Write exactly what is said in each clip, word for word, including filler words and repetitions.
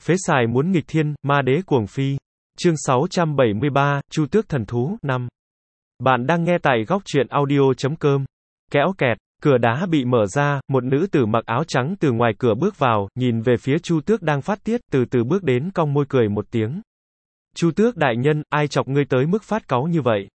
Phế xài muốn nghịch thiên, ma đế cuồng phi. Chương sáu trăm bảy mươi ba, Chu Tước thần thú, năm. Bạn đang nghe tại góc truyện audio chấm com. Kéo kẹt, cửa đá bị mở ra, một nữ tử mặc áo trắng từ ngoài cửa bước vào, nhìn về phía Chu Tước đang phát tiết, từ từ bước đến cong môi cười một tiếng. Chu Tước đại nhân, ai chọc ngươi tới mức phát cáu như vậy?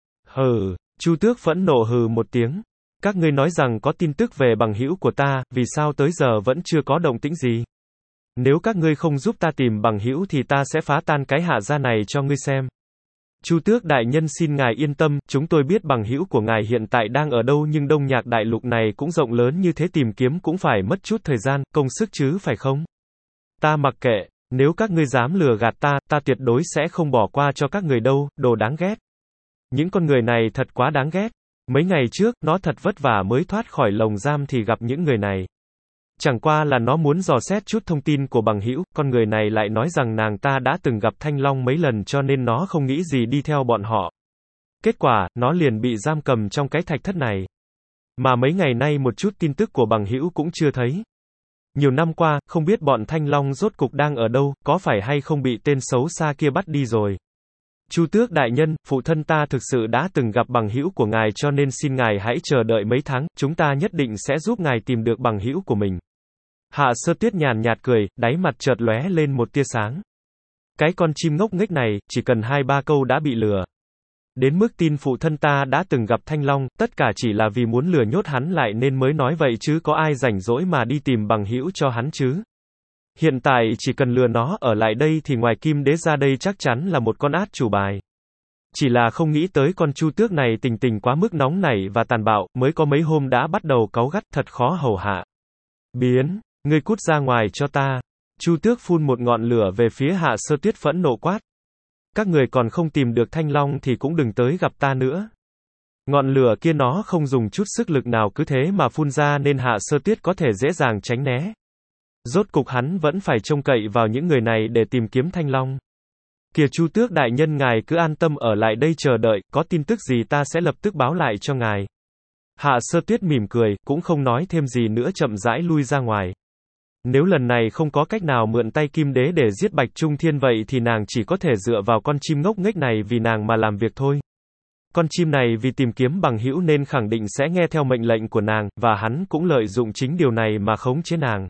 Hừ, Chu Tước phẫn nộ hừ một tiếng. Các ngươi nói rằng có tin tức về bằng hữu của ta, vì sao tới giờ vẫn chưa có động tĩnh gì? Nếu các ngươi không giúp ta tìm bằng hữu thì ta sẽ phá tan cái Hạ gia này cho ngươi xem. Chu Tước đại nhân xin ngài yên tâm, chúng tôi biết bằng hữu của ngài hiện tại đang ở đâu, nhưng Đông Nhạc đại lục này cũng rộng lớn như thế, tìm kiếm cũng phải mất chút thời gian, công sức chứ phải không? Ta mặc kệ, nếu các ngươi dám lừa gạt ta, ta tuyệt đối sẽ không bỏ qua cho các người đâu, đồ đáng ghét. Những con người này thật quá đáng ghét. Mấy ngày trước, nó thật vất vả mới thoát khỏi lồng giam thì gặp những người này. Chẳng qua là nó muốn dò xét chút thông tin của bằng hữu, con người này lại nói rằng nàng ta đã từng gặp Thanh Long mấy lần cho nên nó không nghĩ gì đi theo bọn họ. Kết quả, nó liền bị giam cầm trong cái thạch thất này. Mà mấy ngày nay một chút tin tức của bằng hữu cũng chưa thấy. Nhiều năm qua, không biết bọn Thanh Long rốt cục đang ở đâu, có phải hay không bị tên xấu xa kia bắt đi rồi. Chu Tước đại nhân, phụ thân ta thực sự đã từng gặp bằng hữu của ngài cho nên xin ngài hãy chờ đợi mấy tháng, chúng ta nhất định sẽ giúp ngài tìm được bằng hữu của mình. Hạ Sơ Tuyết nhàn nhạt cười, đáy mặt chợt lóe lên một tia sáng. Cái con chim ngốc nghếch này, chỉ cần hai ba câu đã bị lừa. Đến mức tin phụ thân ta đã từng gặp Thanh Long, tất cả chỉ là vì muốn lừa nhốt hắn lại nên mới nói vậy chứ có ai rảnh rỗi mà đi tìm bằng hữu cho hắn chứ. Hiện tại chỉ cần lừa nó ở lại đây thì ngoài Kim Đế ra đây chắc chắn là một con át chủ bài. Chỉ là không nghĩ tới con Chu Tước này tình tình quá mức nóng nảy và tàn bạo, mới có mấy hôm đã bắt đầu cáu gắt, thật khó hầu hạ. Biến, ngươi cút ra ngoài cho ta. Chu Tước phun một ngọn lửa về phía Hạ Sơ Tuyết phẫn nộ quát. Các người còn không tìm được Thanh Long thì cũng đừng tới gặp ta nữa. Ngọn lửa kia nó không dùng chút sức lực nào cứ thế mà phun ra nên Hạ Sơ Tuyết có thể dễ dàng tránh né. Rốt cục hắn vẫn phải trông cậy vào những người này để tìm kiếm Thanh Long. Kìa Chu Tước đại nhân, ngài cứ an tâm ở lại đây chờ đợi, có tin tức gì ta sẽ lập tức báo lại cho ngài. Hạ Sơ Tuyết mỉm cười, cũng không nói thêm gì nữa, chậm rãi lui ra ngoài. Nếu lần này không có cách nào mượn tay Kim Đế để giết Bạch Trung Thiên vậy thì nàng chỉ có thể dựa vào con chim ngốc nghếch này vì nàng mà làm việc thôi. Con chim này vì tìm kiếm bằng hữu nên khẳng định sẽ nghe theo mệnh lệnh của nàng, và hắn cũng lợi dụng chính điều này mà khống chế nàng.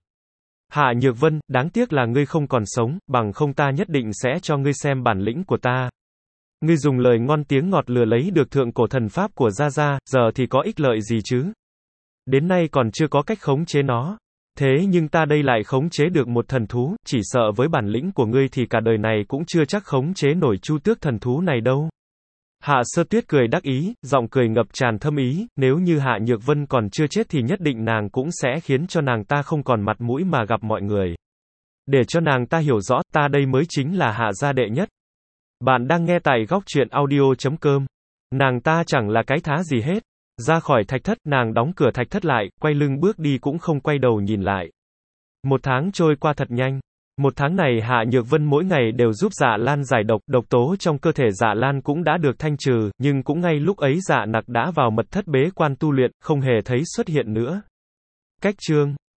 Hạ Nhược Vân, đáng tiếc là ngươi không còn sống, bằng không ta nhất định sẽ cho ngươi xem bản lĩnh của ta. Ngươi dùng lời ngon tiếng ngọt lừa lấy được thượng cổ thần pháp của Gia Gia, giờ thì có ích lợi gì chứ? Đến nay còn chưa có cách khống chế nó. Thế nhưng ta đây lại khống chế được một thần thú, chỉ sợ với bản lĩnh của ngươi thì cả đời này cũng chưa chắc khống chế nổi Chu Tước thần thú này đâu. Hạ Sơ Tuyết cười đắc ý, giọng cười ngập tràn thâm ý, nếu như Hạ Nhược Vân còn chưa chết thì nhất định nàng cũng sẽ khiến cho nàng ta không còn mặt mũi mà gặp mọi người. Để cho nàng ta hiểu rõ, ta đây mới chính là Hạ gia đệ nhất. Bạn đang nghe tại góc truyện audio chấm com. Nàng ta chẳng là cái thá gì hết. Ra khỏi thạch thất, nàng đóng cửa thạch thất lại, quay lưng bước đi cũng không quay đầu nhìn lại. Một tháng trôi qua thật nhanh. Một tháng này Hạ Nhược Vân mỗi ngày đều giúp Dạ Lan giải độc, độc tố trong cơ thể Dạ Lan cũng đã được thanh trừ, nhưng cũng ngay lúc ấy Dạ Nặc đã vào mật thất bế quan tu luyện, không hề thấy xuất hiện nữa. Cách chương